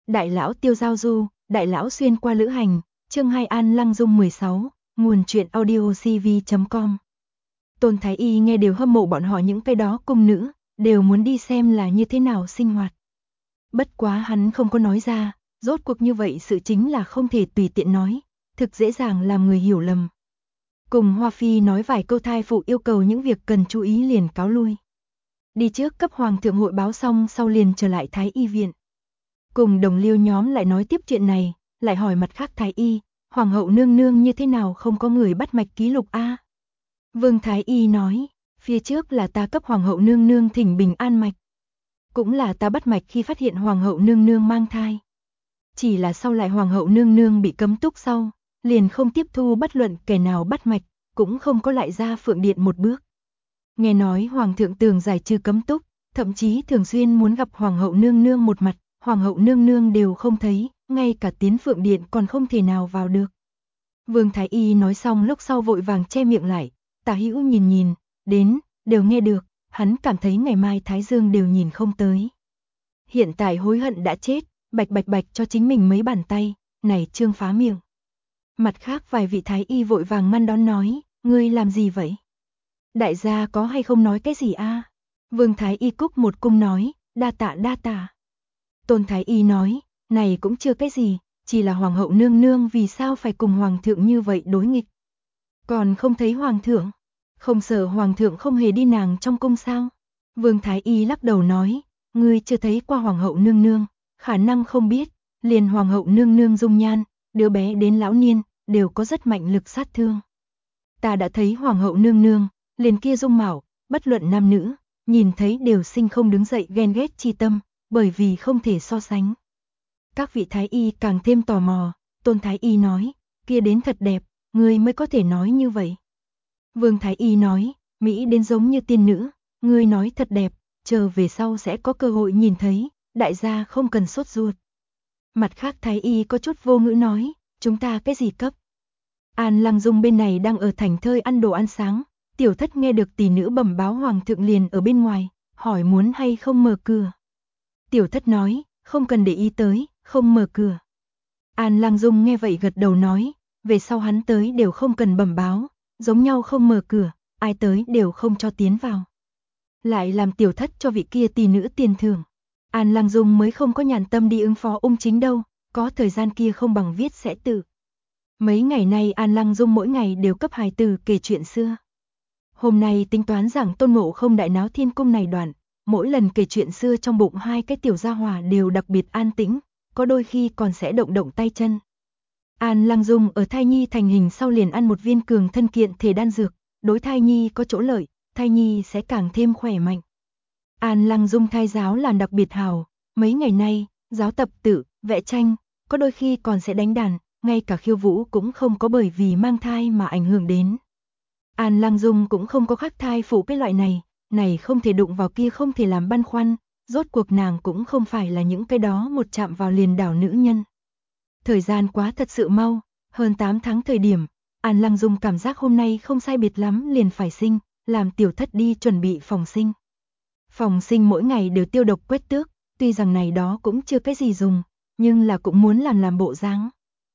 Đại lão tiêu giao du, đại lão xuyên qua lữ hành, chương 2 An Lăng Dung 16, nguồn truyện audio cv.com. Tôn Thái Y nghe đều hâm mộ bọn họ những cái đó cung nữ, đều muốn đi xem là như thế nào sinh hoạt. Bất quá hắn không có nói ra, rốt cuộc như vậy sự chính là không thể tùy tiện nói, thực dễ dàng làm người hiểu lầm. Cùng Hoa Phi nói vài câu thai phụ yêu cầu những việc cần chú ý liền cáo lui. Đi trước cấp hoàng thượng hội báo xong sau liền trở lại Thái Y viện. Cùng đồng liêu nhóm lại nói tiếp chuyện này, lại hỏi mặt khác Thái Y, hoàng hậu nương nương như thế nào không có người bắt mạch ký lục a? Vương Thái Y nói, phía trước là ta cấp hoàng hậu nương nương thỉnh bình an mạch. Cũng là ta bắt mạch khi phát hiện hoàng hậu nương nương mang thai. Chỉ là sau lại hoàng hậu nương nương bị cấm túc sau, liền không tiếp thu bất luận kẻ nào bắt mạch, cũng không có lại ra phượng điện một bước. Nghe nói hoàng thượng tường giải trừ cấm túc, thậm chí thường xuyên muốn gặp hoàng hậu nương nương một mặt, hoàng hậu nương nương đều không thấy, ngay cả tiến phượng điện còn không thể nào vào được. Vương Thái Y nói xong lúc sau vội vàng che miệng lại, Tả Hữu nhìn, đến, đều nghe được, hắn cảm thấy ngày mai Thái Dương đều nhìn không tới. Hiện tại hối hận đã chết, bạch bạch bạch cho chính mình mấy bàn tay, này trương phá miệng. Mặt khác vài vị Thái Y vội vàng ngăn đón nói, ngươi làm gì vậy? Đại gia có hay không nói cái gì a? Vương Thái Y cúc một cung nói, đa tạ đa tạ. Tôn Thái Y nói, này cũng chưa cái gì, chỉ là hoàng hậu nương nương vì sao phải cùng hoàng thượng như vậy đối nghịch. Còn không thấy hoàng thượng, không sợ hoàng thượng không hề đi nàng trong cung sao? Vương Thái Y lắc đầu nói, ngươi chưa thấy qua hoàng hậu nương nương, khả năng không biết, liền hoàng hậu nương nương dung nhan, đứa bé đến lão niên, đều có rất mạnh lực sát thương. Ta đã thấy hoàng hậu nương nương, liền kia dung mạo, bất luận nam nữ, nhìn thấy đều sinh không đứng dậy ghen ghét chi tâm, bởi vì không thể so sánh. Các vị Thái Y càng thêm tò mò, Tôn Thái Y nói, kia đến thật đẹp, ngươi mới có thể nói như vậy. Vương Thái Y nói, Mỹ đến giống như tiên nữ, ngươi nói thật đẹp, chờ về sau sẽ có cơ hội nhìn thấy, đại gia không cần sốt ruột. Mặt khác Thái Y có chút vô ngữ nói, chúng ta cái gì cấp? An Lăng Dung bên này đang ở thành thơi ăn đồ ăn sáng, tiểu thất nghe được tỷ nữ bẩm báo hoàng thượng liền ở bên ngoài, hỏi muốn hay không mở cửa. Tiểu thất nói, không cần để ý tới, không mở cửa. An Lăng Dung nghe vậy gật đầu nói, về sau hắn tới đều không cần bẩm báo, giống nhau không mở cửa, ai tới đều không cho tiến vào. Lại làm tiểu thất cho vị kia tỷ nữ tiền thưởng. An Lăng Dung mới không có nhàn tâm đi ứng phó ung chính đâu, có thời gian kia không bằng viết sẽ tự. Mấy ngày nay An Lăng Dung mỗi ngày đều cấp hài tử kể chuyện xưa. Hôm nay tính toán rằng Tôn Ngộ Không đại náo thiên cung này đoạn, mỗi lần kể chuyện xưa trong bụng hai cái tiểu gia hỏa đều đặc biệt an tĩnh, có đôi khi còn sẽ động động tay chân. An Lăng Dung ở thai nhi thành hình sau liền ăn một viên cường thân kiện thể đan dược, đối thai nhi có chỗ lợi, thai nhi sẽ càng thêm khỏe mạnh. An Lăng Dung thai giáo là đặc biệt hào, mấy ngày nay, giáo tập tự, vẽ tranh, có đôi khi còn sẽ đánh đàn, ngay cả khiêu vũ cũng không có bởi vì mang thai mà ảnh hưởng đến. An Lăng Dung cũng không có khắc thai phụ cái loại này không thể đụng vào kia không thể làm băn khoăn, rốt cuộc nàng cũng không phải là những cái đó một chạm vào liền đảo nữ nhân. Thời gian quá thật sự mau, hơn 8 tháng thời điểm, An Lăng Dung cảm giác hôm nay không sai biệt lắm liền phải sinh, làm tiểu thất đi chuẩn bị phòng sinh. Phòng sinh mỗi ngày đều tiêu độc quét tước, tuy rằng này đó cũng chưa cái gì dùng, nhưng là cũng muốn làm bộ dáng.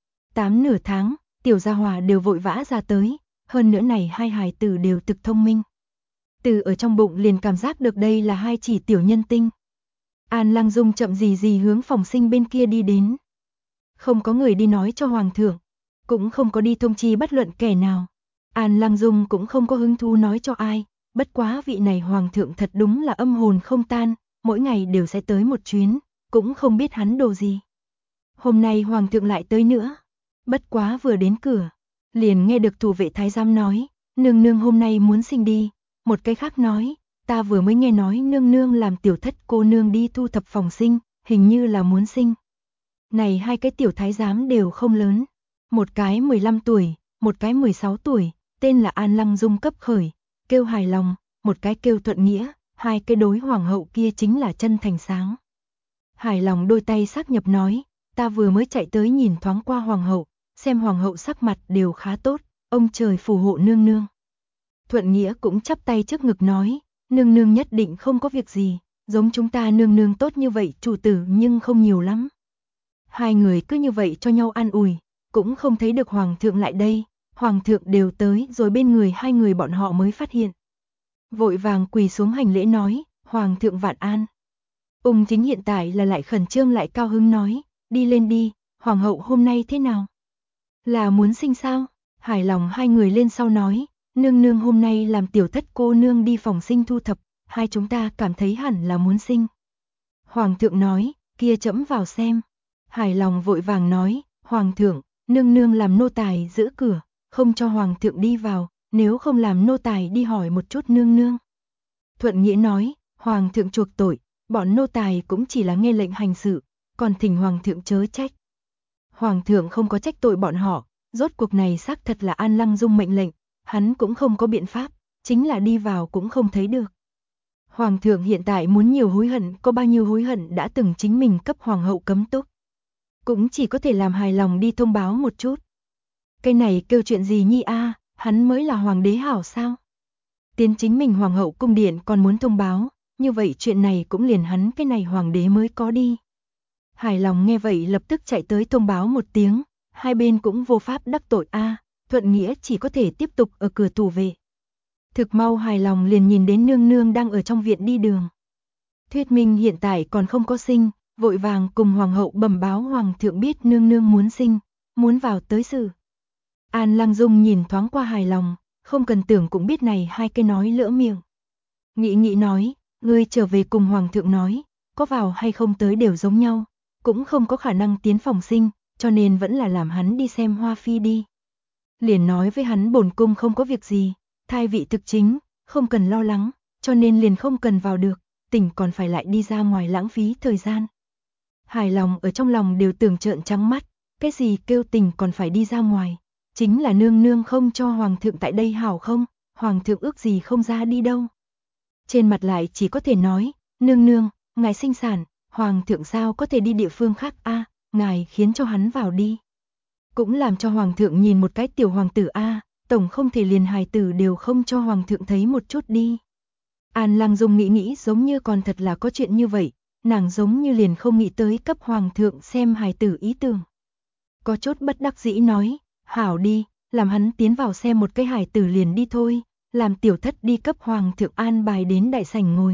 8 nửa tháng, tiểu gia hòa đều vội vã ra tới, hơn nữa này hai hài tử đều thực thông minh. Từ ở trong bụng liền cảm giác được đây là hai chỉ tiểu nhân tinh. An Lăng Dung chậm gì hướng phòng sinh bên kia đi đến. Không có người đi nói cho hoàng thượng, cũng không có đi thông chi bất luận kẻ nào. An Lăng Dung cũng không có hứng thú nói cho ai, bất quá vị này hoàng thượng thật đúng là âm hồn không tan, mỗi ngày đều sẽ tới một chuyến, cũng không biết hắn đồ gì. Hôm nay hoàng thượng lại tới nữa, bất quá vừa đến cửa, liền nghe được thủ vệ thái giám nói, nương nương hôm nay muốn sinh đi, một cái khác nói, ta vừa mới nghe nói nương nương làm tiểu thất cô nương đi thu thập phòng sinh, hình như là muốn sinh. Này hai cái tiểu thái giám đều không lớn, một cái 15 tuổi, một cái 16 tuổi, tên là An Lăng Dung cấp khởi, kêu hài lòng, một cái kêu thuận nghĩa, hai cái đối hoàng hậu kia chính là chân thành sáng. Hài lòng đôi tay xác nhập nói, ta vừa mới chạy tới nhìn thoáng qua hoàng hậu, xem hoàng hậu sắc mặt đều khá tốt, ông trời phù hộ nương nương. Thuận nghĩa cũng chắp tay trước ngực nói, nương nương nhất định không có việc gì, giống chúng ta nương nương tốt như vậy chủ tử nhưng không nhiều lắm. Hai người cứ như vậy cho nhau an ủi, cũng không thấy được hoàng thượng lại đây, hoàng thượng đều tới rồi bên người hai người bọn họ mới phát hiện. Vội vàng quỳ xuống hành lễ nói, hoàng thượng vạn an. Ung Chính hiện tại là lại khẩn trương lại cao hứng nói, đi lên đi, hoàng hậu hôm nay thế nào? Là muốn sinh sao? Hài lòng hai người lên sau nói, nương nương hôm nay làm tiểu thất cô nương đi phòng sinh thu thập, hai chúng ta cảm thấy hẳn là muốn sinh. Hoàng thượng nói, kia trẫm vào xem. Hài lòng vội vàng nói, hoàng thượng, nương nương làm nô tài giữ cửa, không cho hoàng thượng đi vào, nếu không làm nô tài đi hỏi một chút nương nương. Thuận Nghĩa nói, hoàng thượng chuộc tội, bọn nô tài cũng chỉ là nghe lệnh hành sự, còn thỉnh hoàng thượng chớ trách. Hoàng thượng không có trách tội bọn họ, rốt cuộc này xác thật là An Lăng Dung mệnh lệnh, hắn cũng không có biện pháp, chính là đi vào cũng không thấy được. Hoàng thượng hiện tại muốn nhiều hối hận, có bao nhiêu hối hận đã từng chính mình cấp hoàng hậu cấm túc. Cũng chỉ có thể làm hài lòng đi thông báo một chút. Cái này kêu chuyện gì nhi a, hắn mới là hoàng đế hảo sao? Tiến chính mình hoàng hậu cung điện còn muốn thông báo, như vậy chuyện này cũng liền hắn cái này hoàng đế mới có đi. Hài lòng nghe vậy lập tức chạy tới thông báo một tiếng, hai bên cũng vô pháp đắc tội a, Thuận Nghĩa chỉ có thể tiếp tục ở cửa tù về. Thực mau hài lòng liền nhìn đến nương nương đang ở trong viện đi đường. Thuyết minh hiện tại còn không có sinh, vội vàng cùng hoàng hậu bẩm báo hoàng thượng biết nương nương muốn sinh, muốn vào tới sự. An Lăng Dung nhìn thoáng qua hài lòng, không cần tưởng cũng biết này hai cái nói lỡ miệng. Nghĩ nói, ngươi trở về cùng hoàng thượng nói, có vào hay không tới đều giống nhau, cũng không có khả năng tiến phòng sinh, cho nên vẫn là làm hắn đi xem Hoa Phi đi. Liền nói với hắn bổn cung không có việc gì, thai vị thực chính, không cần lo lắng, cho nên liền không cần vào được, tỉnh còn phải lại đi ra ngoài lãng phí thời gian. Hài lòng ở trong lòng đều tưởng trợn trắng mắt, cái gì kêu tình còn phải đi ra ngoài, chính là nương nương không cho hoàng thượng tại đây hảo không, hoàng thượng ước gì không ra đi đâu. Trên mặt lại chỉ có thể nói, nương nương, ngài sinh sản, hoàng thượng sao có thể đi địa phương khác a, ngài khiến cho hắn vào đi. Cũng làm cho hoàng thượng nhìn một cái tiểu hoàng tử a, tổng không thể liền hài tử đều không cho hoàng thượng thấy một chút đi. An Lăng Dung nghĩ giống như còn thật là có chuyện như vậy, nàng giống như liền không nghĩ tới cấp hoàng thượng xem hài tử ý tưởng. Có chút bất đắc dĩ nói, hảo đi, làm hắn tiến vào xem một cái hài tử liền đi thôi, làm tiểu thất đi cấp hoàng thượng an bài đến đại sảnh ngồi.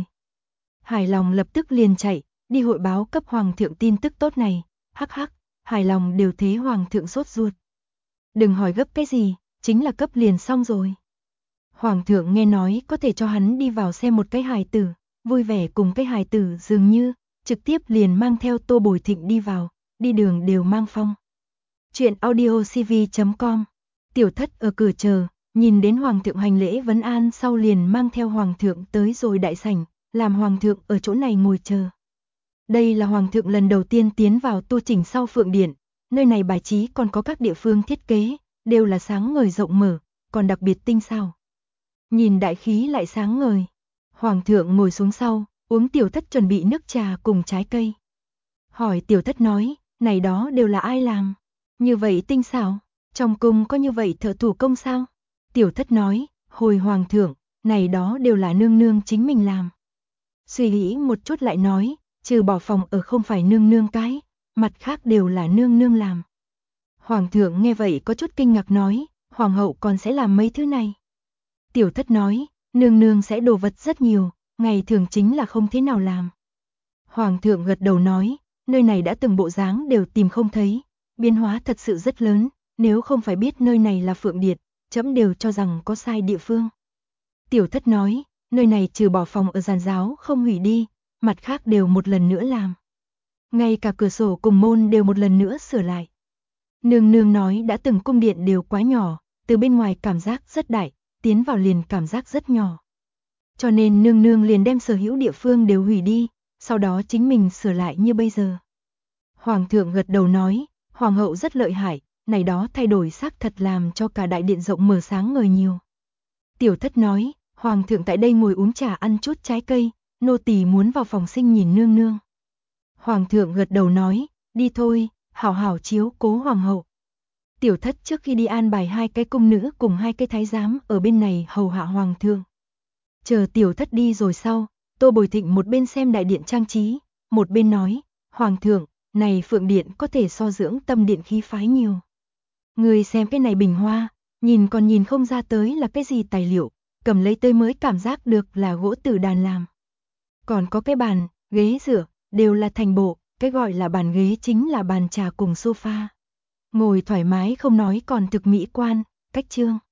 Hài lòng lập tức liền chạy, đi hội báo cấp hoàng thượng tin tức tốt này, hắc hắc, hài lòng đều thế hoàng thượng sốt ruột. Đừng hỏi gấp cái gì, chính là cấp liền xong rồi. Hoàng thượng nghe nói có thể cho hắn đi vào xem một cái hài tử, vui vẻ cùng cái hài tử dường như, trực tiếp liền mang theo Tô Bồi Thịnh đi vào, đi đường đều mang phong. Chuyện audiocv.com. Tiểu thất ở cửa chờ, nhìn đến hoàng thượng hành lễ vấn an sau liền mang theo hoàng thượng tới rồi đại sảnh, làm hoàng thượng ở chỗ này ngồi chờ. Đây là hoàng thượng lần đầu tiên tiến vào tu chỉnh sau Phượng Điện, nơi này bài trí còn có các địa phương thiết kế, đều là sáng ngời rộng mở, còn đặc biệt tinh xảo. Nhìn đại khí lại sáng ngời. Hoàng thượng ngồi xuống sau, uống tiểu thất chuẩn bị nước trà cùng trái cây. Hỏi tiểu thất nói, này đó đều là ai làm? Như vậy tinh xảo, trong cung có như vậy thợ thủ công sao? Tiểu thất nói, hồi hoàng thượng, này đó đều là nương nương chính mình làm. Suy nghĩ một chút lại nói, trừ bỏ phòng ở không phải nương nương cái, mặt khác đều là nương nương làm. Hoàng thượng nghe vậy có chút kinh ngạc nói, hoàng hậu còn sẽ làm mấy thứ này. Tiểu thất nói, nương nương sẽ đồ vật rất nhiều, ngày thường chính là không thế nào làm. Hoàng thượng gật đầu nói, nơi này đã từng bộ dáng đều tìm không thấy, biến hóa thật sự rất lớn, nếu không phải biết nơi này là Phượng Điện, trẫm đều cho rằng có sai địa phương. Tiểu thất nói, nơi này trừ bỏ phòng ở giàn giáo không hủy đi, mặt khác đều một lần nữa làm. Ngay cả cửa sổ cùng môn đều một lần nữa sửa lại. Nương nương nói đã từng cung điện đều quá nhỏ, từ bên ngoài cảm giác rất đại, tiến vào liền cảm giác rất nhỏ. Cho nên nương nương liền đem sở hữu địa phương đều hủy đi, sau đó chính mình sửa lại như bây giờ. Hoàng thượng gật đầu nói, hoàng hậu rất lợi hại, này đó thay đổi xác thật làm cho cả đại điện rộng mở sáng ngời nhiều. Tiểu thất nói, hoàng thượng tại đây ngồi uống trà ăn chút trái cây, nô tỳ muốn vào phòng sinh nhìn nương nương. Hoàng thượng gật đầu nói, đi thôi, hảo hảo chiếu cố hoàng hậu. Tiểu thất trước khi đi an bài hai cái cung nữ cùng hai cái thái giám ở bên này hầu hạ hoàng thượng. Chờ tiểu thất đi rồi sau, Tô Bồi Thịnh một bên xem đại điện trang trí, một bên nói, hoàng thượng, Này phượng điện có thể so dưỡng tâm điện khí phái nhiều. Người xem cái này bình hoa, nhìn còn nhìn không ra tới là cái gì tài liệu, cầm lấy tới mới cảm giác được là gỗ tử đàn làm. Còn có cái bàn, ghế dựa, đều là thành bộ, cái gọi là bàn ghế chính là bàn trà cùng sofa. Ngồi thoải mái không nói còn thực mỹ quan, cách trương.